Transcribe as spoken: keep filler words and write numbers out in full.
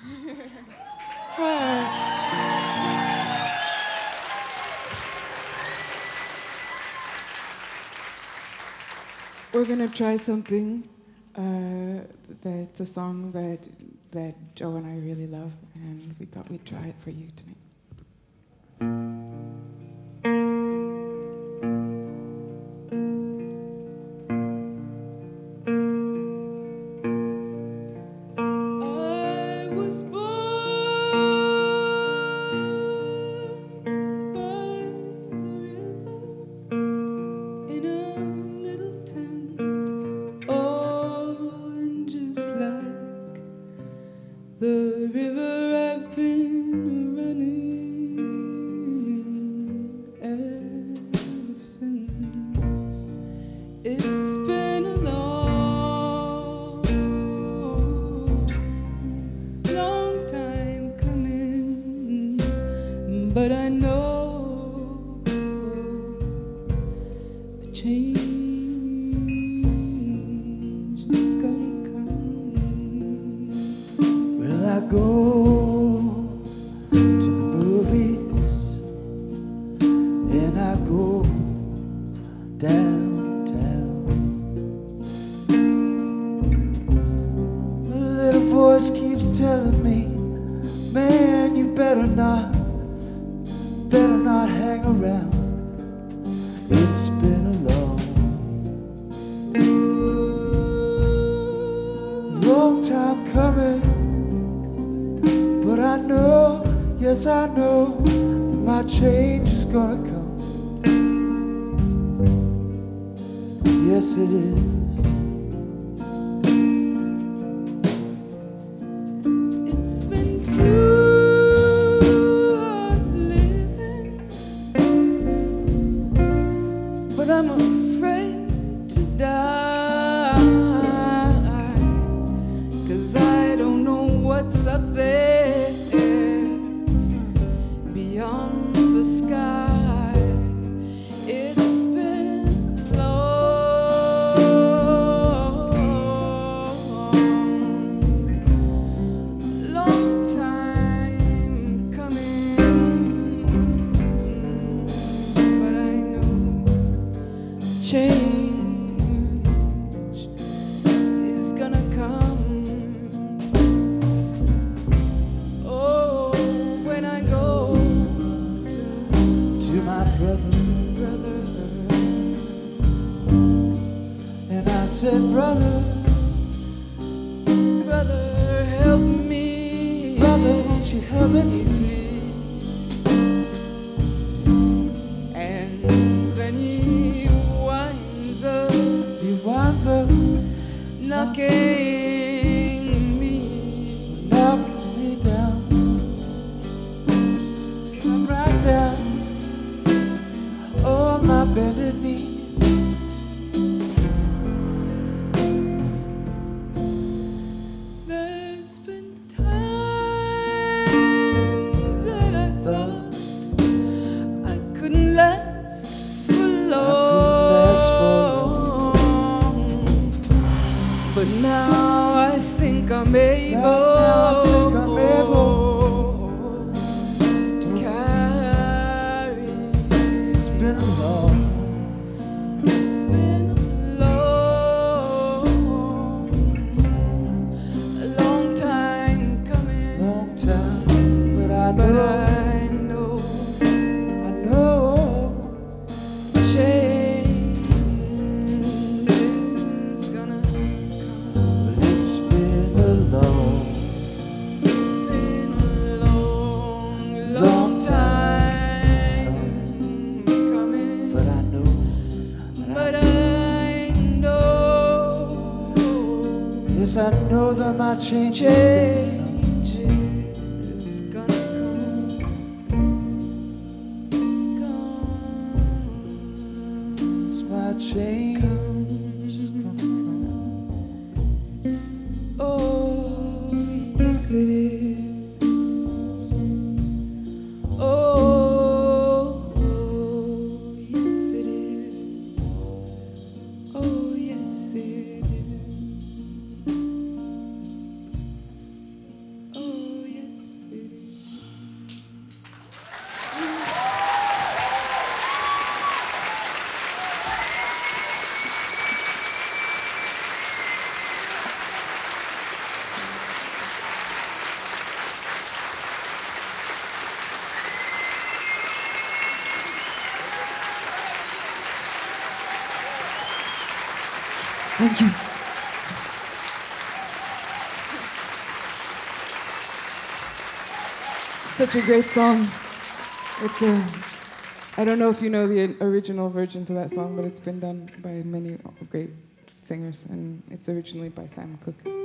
We're gonna try something uh, that's a song that that Joe and I really love, and we thought we'd try it for you tonight. I was born by the river in a little tent. Oh, and just like the river I've been running ever since. It's been a long, long time coming, but I know a change is gonna come. Well, I go to the movies and I go downtown. A little voice keeps telling me, man, you better not, better not hang around. It's been a long, long time coming, but I know, yes I know, that my change is gonna come. Yes it is. It's been too hard living, but I'm afraid to die, 'cause I don't know what's up there beyond the sky. It's been long, long time coming, but I know change is gonna come. Oh, when I go to To my brother, brother, and I said, brother, brother, help me, brother, won't you help me? please. And then he winds up He winds up knocking me, knocking me down. I'm right down on my bended knee. There's been times that I thought I couldn't last for last for long, but now I think I'm able, now I think I'm able to carry. It's been a long, It's been long, a long time coming, long time, but I but know, I know I know change is gonna come. but it's been a long, It's been a long, long long time coming, but I know, but I know yes I know that my change is change is gonna come. It's gonna it's my change is gonna come. Oh, yes it is. Oh, yes it is. Oh, yes it is. Oh, Thank you. Such a great song. It's a, I don't know if you know the original version to that song, but it's been done by many great singers, and it's originally by Sam Cooke.